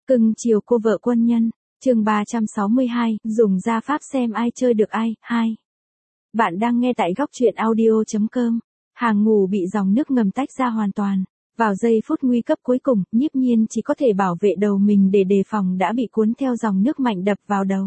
Cưng chiều cô vợ quân nhân, chương 362, dùng gia pháp xem ai chơi được ai, 2. Bạn đang nghe tại góc truyện audio.com. Hàng ngủ bị dòng nước ngầm tách ra hoàn toàn. Vào giây phút nguy cấp cuối cùng, Nhiếp Nhiên chỉ có thể bảo vệ đầu mình để đề phòng đã bị cuốn theo dòng nước mạnh đập vào đầu.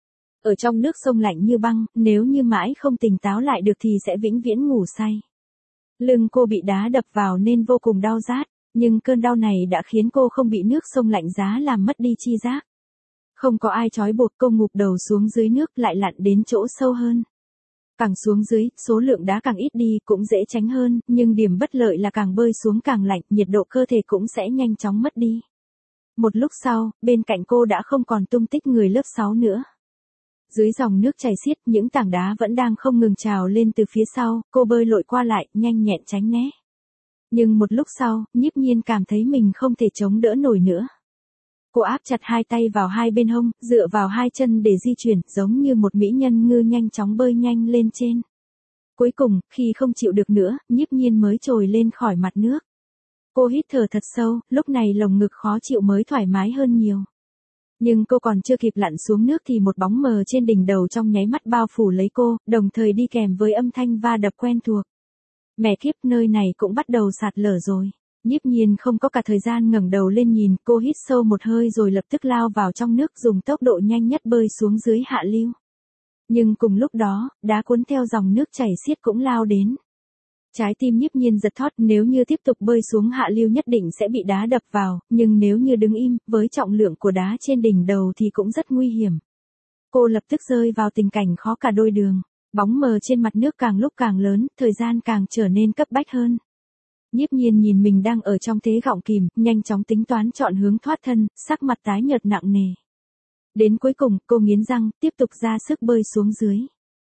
Ở trong nước sông lạnh như băng, nếu như mãi không tỉnh táo lại được thì sẽ vĩnh viễn ngủ say. Lưng cô bị đá đập vào nên vô cùng đau rát, nhưng cơn đau này đã khiến cô không bị nước sông lạnh giá làm mất đi chi giác. Không có ai trói buộc, cô ngụp đầu xuống dưới nước lại lặn đến chỗ sâu hơn. Càng xuống dưới, số lượng đá càng ít đi cũng dễ tránh hơn, nhưng điểm bất lợi là càng bơi xuống càng lạnh, nhiệt độ cơ thể cũng sẽ nhanh chóng mất đi. Một lúc sau, bên cạnh cô đã không còn tung tích người lớp 6 nữa. Dưới dòng nước chảy xiết, những tảng đá vẫn đang không ngừng trào lên từ phía sau, cô bơi lội qua lại, nhanh nhẹn tránh né. Nhưng một lúc sau, Nhiếp Nhiên cảm thấy mình không thể chống đỡ nổi nữa. Cô áp chặt hai tay vào hai bên hông, dựa vào hai chân để di chuyển, giống như một mỹ nhân ngư nhanh chóng bơi nhanh lên trên. Cuối cùng, khi không chịu được nữa, Nhiếp Nhiên mới trồi lên khỏi mặt nước. Cô hít thở thật sâu, lúc này lồng ngực khó chịu mới thoải mái hơn nhiều. Nhưng cô còn chưa kịp lặn xuống nước thì một bóng mờ trên đỉnh đầu trong nháy mắt bao phủ lấy cô, đồng thời đi kèm với âm thanh va đập quen thuộc. Mẹ kiếp, nơi này cũng bắt đầu sạt lở rồi. Nhiếp Nhiên không có cả thời gian ngẩng đầu lên nhìn, cô hít sâu một hơi rồi lập tức lao vào trong nước dùng tốc độ nhanh nhất bơi xuống dưới hạ lưu. Nhưng cùng lúc đó, đá cuốn theo dòng nước chảy xiết cũng lao đến. Trái tim Nhiếp Nhiên giật thót, nếu như tiếp tục bơi xuống hạ lưu nhất định sẽ bị đá đập vào, nhưng nếu như đứng im, với trọng lượng của đá trên đỉnh đầu thì cũng rất nguy hiểm. Cô lập tức rơi vào tình cảnh khó cả đôi đường. Bóng mờ trên mặt nước càng lúc càng lớn, thời gian càng trở nên cấp bách hơn. Nhiếp Nhiên nhìn mình đang ở trong thế gọng kìm, nhanh chóng tính toán chọn hướng thoát thân, sắc mặt tái nhợt nặng nề. Đến cuối cùng, cô nghiến răng, tiếp tục ra sức bơi xuống dưới.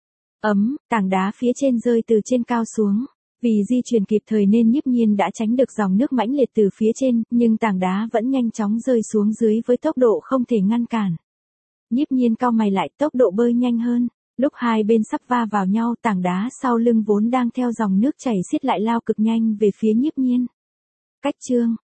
Tảng đá phía trên rơi từ trên cao xuống. Vì di chuyển kịp thời nên Nhiếp Nhiên đã tránh được dòng nước mãnh liệt từ phía trên, nhưng tảng đá vẫn nhanh chóng rơi xuống dưới với tốc độ không thể ngăn cản. Nhiếp Nhiên cau mày lại, tốc độ bơi nhanh hơn. Lúc hai bên sắp va vào nhau, tảng đá sau lưng vốn đang theo dòng nước chảy xiết lại lao cực nhanh về phía Nhiếp Nhiên. Cách chương